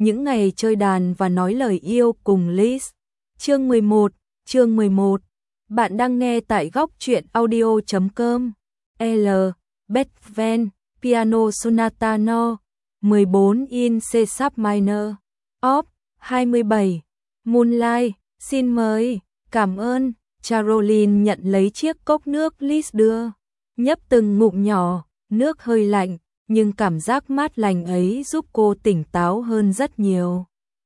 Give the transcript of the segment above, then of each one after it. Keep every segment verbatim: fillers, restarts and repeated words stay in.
những ngày chơi đàn và nói lời yêu cùng Liz. Chương mười một, chương mười một. Bạn đang nghe tại góc truyện audio chấm com. L. Beethoven, Piano Sonata No. mười bốn in C sharp minor. Op. hai mươi bảy. Moonlight. Xin mời. Cảm ơn. Caroline nhận lấy chiếc cốc nước Liz đưa. Nhấp từng ngụm nhỏ, nước hơi lạnh, nhưng cảm giác mát lành ấy giúp cô tỉnh táo hơn rất nhiều.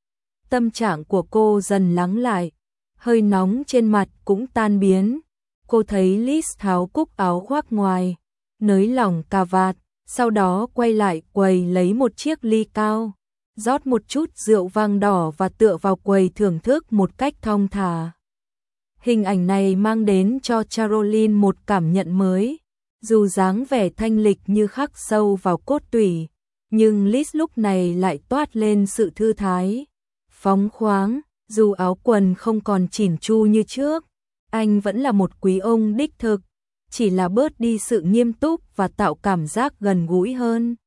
Tâm trạng của cô dần lắng lại, hơi nóng trên mặt cũng tan biến. Cô thấy Liz tháo cúc áo khoác ngoài, nới lỏng cà vạt, sau đó quay lại quầy lấy một chiếc ly cao, rót một chút rượu vang đỏ và tựa vào quầy thưởng thức một cách thong thả. Hình ảnh này mang đến cho Caroline một cảm nhận mới. Dù dáng vẻ thanh lịch như khắc sâu vào cốt tủy, nhưng Liz lúc này lại toát lên sự thư thái, phóng khoáng. Dù áo quần không còn chỉn chu như trước, anh vẫn là một quý ông đích thực, chỉ là bớt đi sự nghiêm túc và tạo cảm giác gần gũi hơn.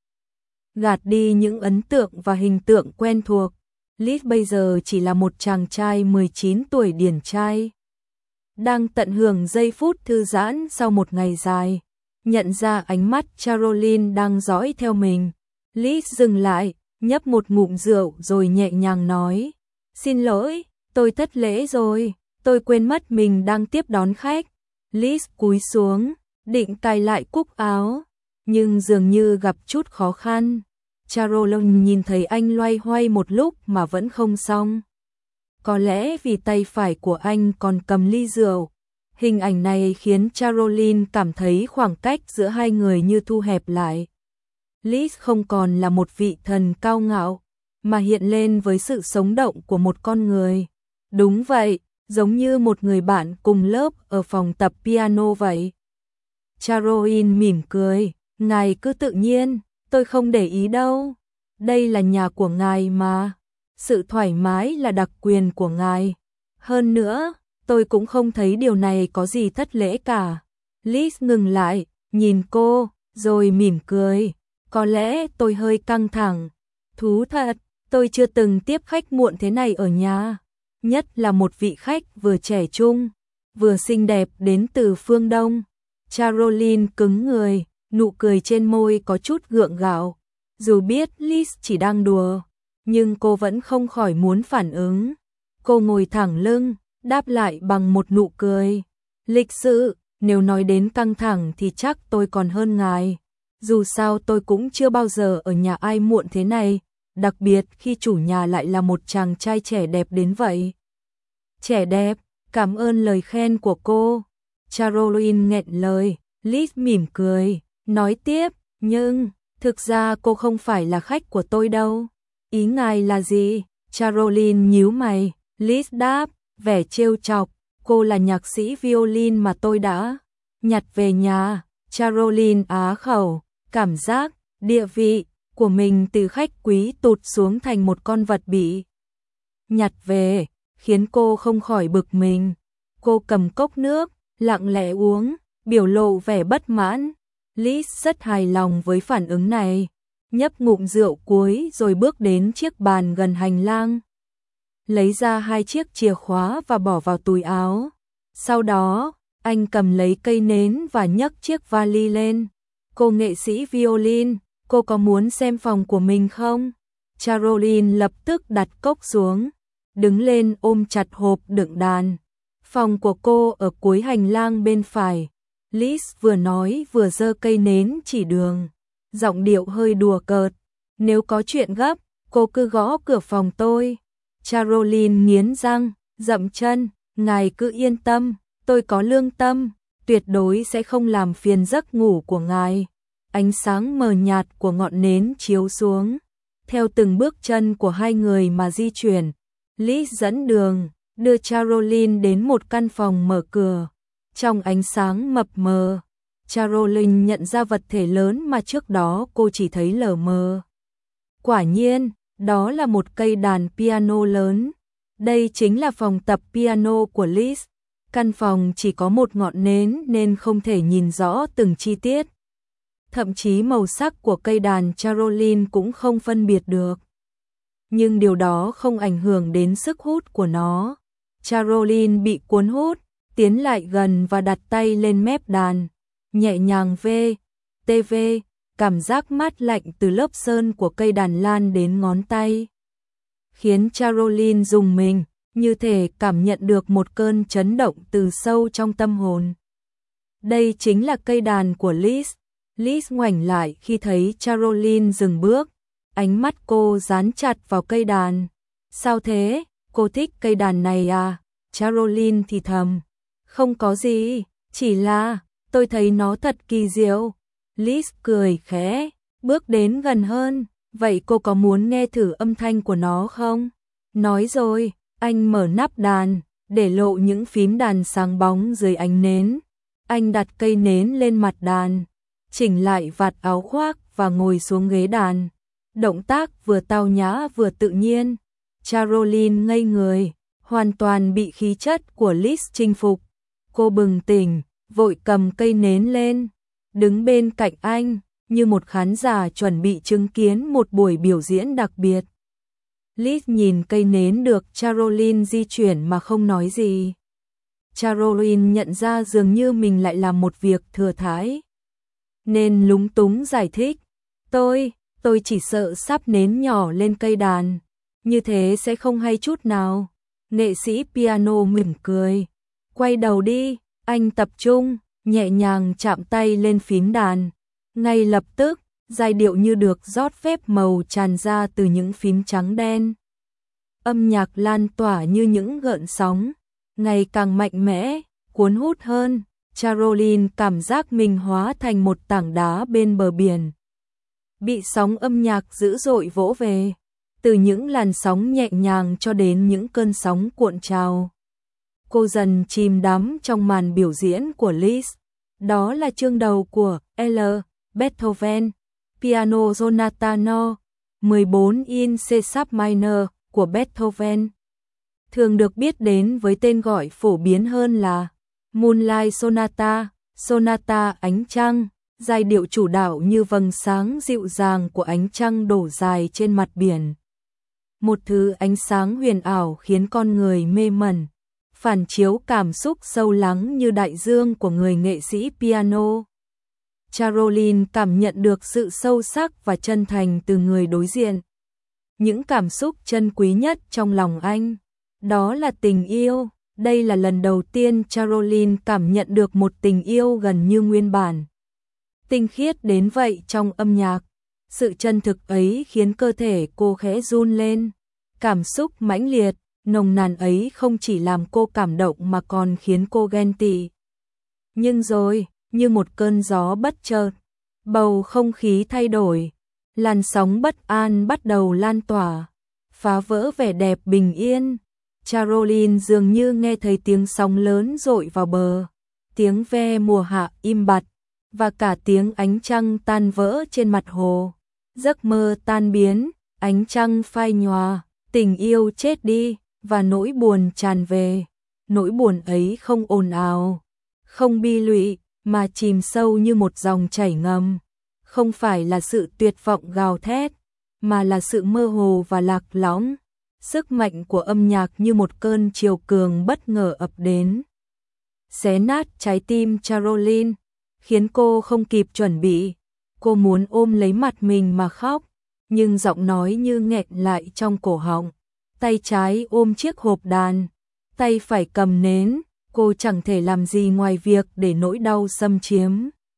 Gạt đi những ấn tượng và hình tượng quen thuộc, Liz bây giờ chỉ là một chàng trai mười chín tuổi điển trai, đang tận hưởng giây phút thư giãn sau một ngày dài. Nhận ra ánh mắt Caroline đang dõi theo mình, Liz dừng lại, nhấp một ngụm rượu rồi nhẹ nhàng nói: "Xin lỗi, tôi thất lễ rồi, tôi quên mất mình đang tiếp đón khách." Liz cúi xuống, định cài lại cúc áo, nhưng dường như gặp chút khó khăn. Caroline nhìn thấy anh loay hoay một lúc mà vẫn không xong. Có lẽ vì tay phải của anh còn cầm ly rượu. Hình ảnh này khiến Caroline cảm thấy khoảng cách giữa hai người như thu hẹp lại. Liz không còn là một vị thần cao ngạo, mà hiện lên với sự sống động của một con người. Đúng vậy, giống như một người bạn cùng lớp ở phòng tập piano vậy. Caroline mỉm cười: "Ngài cứ tự nhiên, tôi không để ý đâu. Đây là nhà của ngài mà. Sự thoải mái là đặc quyền của ngài. Hơn nữa, tôi cũng không thấy điều này có gì thất lễ cả." Liz ngừng lại, nhìn cô, rồi mỉm cười: "Có lẽ tôi hơi căng thẳng. Thú thật, tôi chưa từng tiếp khách muộn thế này ở nhà. Nhất là một vị khách vừa trẻ trung, vừa xinh đẹp đến từ phương Đông." Caroline cứng người, nụ cười trên môi có chút gượng gạo. Dù biết Liz chỉ đang đùa, nhưng cô vẫn không khỏi muốn phản ứng. Cô ngồi thẳng lưng, đáp lại bằng một nụ cười: "Lịch sự, nếu nói đến căng thẳng thì chắc tôi còn hơn ngài. Dù sao tôi cũng chưa bao giờ ở nhà ai muộn thế này, đặc biệt khi chủ nhà lại là một chàng trai trẻ đẹp đến vậy." "Trẻ đẹp, cảm ơn lời khen của cô." Caroline nghẹn lời. Liz mỉm cười, nói tiếp: "Nhưng, thực ra cô không phải là khách của tôi đâu." "Ý ngài là gì?" Caroline nhíu mày. Liz đáp, vẻ trêu chọc: "Cô là nhạc sĩ violin mà tôi đã nhặt về nhà." Caroline á khẩu, cảm giác địa vị của mình từ khách quý tụt xuống thành một con vật bị nhặt về, khiến cô không khỏi bực mình. Cô cầm cốc nước, lặng lẽ uống, biểu lộ vẻ bất mãn. Liz rất hài lòng với phản ứng này, nhấp ngụm rượu cuối rồi bước đến chiếc bàn gần hành lang, lấy ra hai chiếc chìa khóa và bỏ vào túi áo. Sau đó, anh cầm lấy cây nến và nhấc chiếc vali lên. "Cô nghệ sĩ violin, cô có muốn xem phòng của mình không?" Caroline lập tức đặt cốc xuống, đứng lên ôm chặt hộp đựng đàn. "Phòng của cô ở cuối hành lang bên phải." Liz vừa nói vừa giơ cây nến chỉ đường, giọng điệu hơi đùa cợt: "Nếu có chuyện gấp, cô cứ gõ cửa phòng tôi." Caroline nghiến răng, dậm chân: "Ngài cứ yên tâm, tôi có lương tâm, tuyệt đối sẽ không làm phiền giấc ngủ của ngài." Ánh sáng mờ nhạt của ngọn nến chiếu xuống, theo từng bước chân của hai người mà di chuyển. Liz dẫn đường, đưa Caroline đến một căn phòng mở cửa. Trong ánh sáng mập mờ, Caroline nhận ra vật thể lớn mà trước đó cô chỉ thấy lờ mờ. Quả nhiên, đó là một cây đàn piano lớn. Đây chính là phòng tập piano của Liz. Căn phòng chỉ có một ngọn nến nên không thể nhìn rõ từng chi tiết. Thậm chí màu sắc của cây đàn Caroline cũng không phân biệt được. nhưng điều đó không ảnh hưởng đến sức hút của nó. Caroline bị cuốn hút, tiến lại gần và đặt tay lên mép đàn, nhẹ nhàng vê, tê vê, cảm giác mát lạnh từ lớp sơn của cây đàn lan đến ngón tay, khiến Caroline rùng mình, như thể cảm nhận được một cơn chấn động từ sâu trong tâm hồn. Đây chính là cây đàn của Liz. Liz ngoảnh lại khi thấy Caroline dừng bước, ánh mắt cô dán chặt vào cây đàn. Sao thế, cô thích cây đàn này à? Caroline thì thầm. Không có gì, chỉ là, tôi thấy nó thật kỳ diệu. Liz cười khẽ, bước đến gần hơn. Vậy cô có muốn nghe thử âm thanh của nó không? Nói rồi, anh mở nắp đàn, để lộ những phím đàn sáng bóng dưới ánh nến. Anh đặt cây nến lên mặt đàn, chỉnh lại vạt áo khoác và ngồi xuống ghế đàn. Động tác vừa tao nhã vừa tự nhiên. Caroline ngây người, hoàn toàn bị khí chất của Liz chinh phục. Cô bừng tỉnh, vội cầm cây nến lên, đứng bên cạnh anh, như một khán giả chuẩn bị chứng kiến một buổi biểu diễn đặc biệt. Liz nhìn cây nến được Caroline di chuyển mà không nói gì. Caroline nhận ra dường như mình lại làm một việc thừa thãi, nên lúng túng giải thích. Tôi, tôi chỉ sợ sắp nến nhỏ lên cây đàn, như thế sẽ không hay chút nào. Nghệ sĩ piano mỉm cười. Quay đầu đi, anh tập trung, nhẹ nhàng chạm tay lên phím đàn. Ngay lập tức, giai điệu như được rót phép màu tràn ra từ những phím trắng đen. Âm nhạc lan tỏa như những gợn sóng, ngày càng mạnh mẽ, cuốn hút hơn. Caroline cảm giác mình hóa thành một tảng đá bên bờ biển, bị sóng âm nhạc dữ dội vỗ về, từ những làn sóng nhẹ nhàng cho đến những cơn sóng cuộn trào. Cô dần chìm đắm trong màn biểu diễn của Liz. Đó là chương đầu của L. Beethoven, Piano Sonata No. mười bốn in C sharp minor của Beethoven, thường được biết đến với tên gọi phổ biến hơn là Moonlight Sonata, Sonata ánh trăng. Giai điệu chủ đạo như vầng sáng dịu dàng của ánh trăng đổ dài trên mặt biển. Một thứ ánh sáng huyền ảo khiến con người mê mẩn, phản chiếu cảm xúc sâu lắng như đại dương của người nghệ sĩ piano. Caroline cảm nhận được sự sâu sắc và chân thành từ người đối diện. Những cảm xúc chân quý nhất trong lòng anh, đó là tình yêu. Đây là lần đầu tiên Caroline cảm nhận được một tình yêu gần như nguyên bản, tinh khiết đến vậy trong âm nhạc. Sự chân thực ấy khiến cơ thể cô khẽ run lên. Cảm xúc mãnh liệt, nồng nàn ấy không chỉ làm cô cảm động mà còn khiến cô ghen tị. Nhưng rồi, như một cơn gió bất chợt, bầu không khí thay đổi, làn sóng bất an bắt đầu lan tỏa, phá vỡ vẻ đẹp bình yên. Caroline dường như nghe thấy tiếng sóng lớn dội vào bờ, tiếng ve mùa hạ im bặt, và cả tiếng ánh trăng tan vỡ trên mặt hồ. Giấc mơ tan biến, ánh trăng phai nhòa, tình yêu chết đi, và nỗi buồn tràn về. Nỗi buồn ấy không ồn ào, không bi lụy, mà chìm sâu như một dòng chảy ngầm. Không phải là sự tuyệt vọng gào thét, mà là sự mơ hồ và lạc lõng. Sức mạnh của âm nhạc như một cơn triều cường bất ngờ ập đến, xé nát trái tim Caroline, khiến cô không kịp chuẩn bị. Cô muốn ôm lấy mặt mình mà khóc, nhưng giọng nói như nghẹn lại trong cổ họng. Tay trái ôm chiếc hộp đàn, tay phải cầm nến, cô chẳng thể làm gì ngoài việc để nỗi đau xâm chiếm.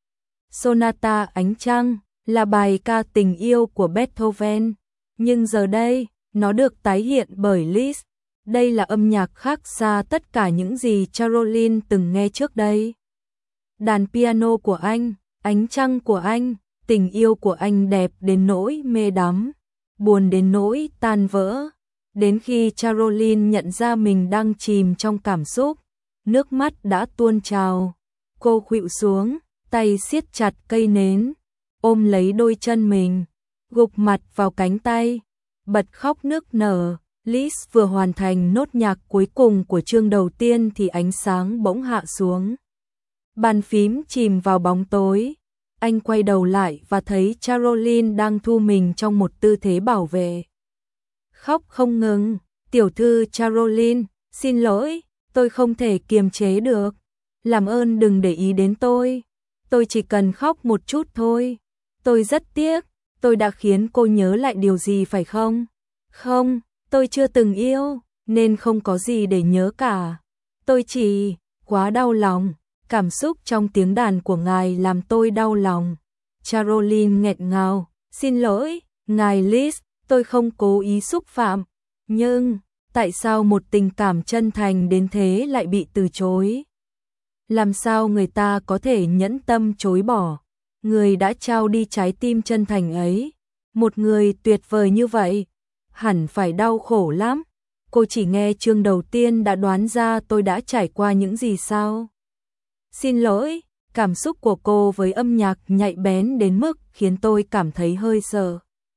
Sonata ánh trăng là bài ca tình yêu của Beethoven, nhưng giờ đây, nó được tái hiện bởi Liz. Đây là âm nhạc khác xa tất cả những gì Caroline từng nghe trước đây. Đàn piano của anh, ánh trăng của anh, tình yêu của anh đẹp đến nỗi mê đắm, buồn đến nỗi tan vỡ. Đến khi Caroline nhận ra mình đang chìm trong cảm xúc, nước mắt đã tuôn trào. Cô khuỵu xuống, tay siết chặt cây nến, ôm lấy đôi chân mình, gục mặt vào cánh tay, bật khóc nức nở. Liz vừa hoàn thành nốt nhạc cuối cùng của chương đầu tiên thì ánh sáng bỗng hạ xuống. Bàn phím chìm vào bóng tối. Anh quay đầu lại và thấy Caroline đang thu mình trong một tư thế bảo vệ. khóc không ngừng. Tiểu thư Caroline, xin lỗi, tôi không thể kiềm chế được. Làm ơn đừng để ý đến tôi. Tôi chỉ cần khóc một chút thôi. Tôi rất tiếc, tôi đã khiến cô nhớ lại điều gì phải không? Không, tôi chưa từng yêu, nên không có gì để nhớ cả. Tôi chỉ quá đau lòng, cảm xúc trong tiếng đàn của ngài làm tôi đau lòng. Caroline nghẹn ngào, xin lỗi, ngài Liz, tôi không cố ý xúc phạm. Nhưng, tại sao một tình cảm chân thành đến thế lại bị từ chối? Làm sao người ta có thể nhẫn tâm chối bỏ người đã trao đi trái tim chân thành ấy? Một người tuyệt vời như vậy, hẳn phải đau khổ lắm. Cô chỉ nghe chương đầu tiên đã đoán ra tôi đã trải qua những gì sao? Xin lỗi, cảm xúc của cô với âm nhạc nhạy bén đến mức khiến tôi cảm thấy hơi sợ.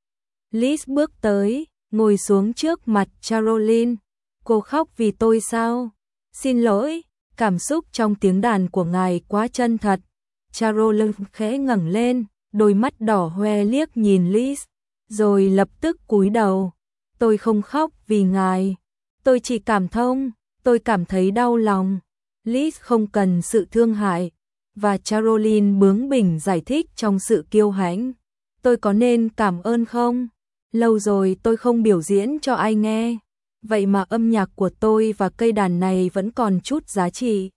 Liz bước tới, ngồi xuống trước mặt Caroline. Cô khóc vì tôi sao? Xin lỗi, cảm xúc trong tiếng đàn của ngài quá chân thật. Caroline khẽ ngẩng lên, đôi mắt đỏ hoe liếc nhìn Liz, rồi lập tức cúi đầu. Tôi không khóc vì ngài, tôi chỉ cảm thông, tôi cảm thấy đau lòng. Liz không cần sự thương hại, và Caroline bướng bỉnh giải thích trong sự kiêu hãnh. Tôi có nên cảm ơn không? Lâu rồi tôi không biểu diễn cho ai nghe, vậy mà âm nhạc của tôi và cây đàn này vẫn còn chút giá trị.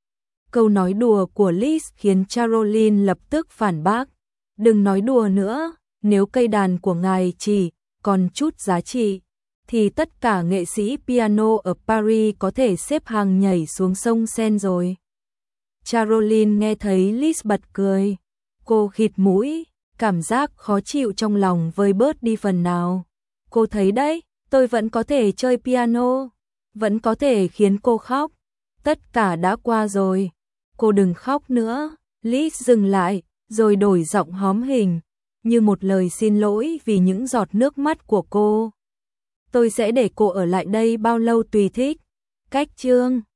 Câu nói đùa của Liz khiến Caroline lập tức phản bác. Đừng nói đùa nữa, nếu cây đàn của ngài chỉ còn chút giá trị, thì tất cả nghệ sĩ piano ở Paris có thể xếp hàng nhảy xuống sông Seine rồi. Caroline nghe thấy Liz bật cười. Cô khịt mũi, cảm giác khó chịu trong lòng vơi bớt đi phần nào. Cô thấy đấy, tôi vẫn có thể chơi piano, vẫn có thể khiến cô khóc. Tất cả đã qua rồi, cô đừng khóc nữa. Liz dừng lại, rồi đổi giọng hóm hình, như một lời xin lỗi vì những giọt nước mắt của cô. Tôi sẽ để cô ở lại đây bao lâu tùy thích. Cách chương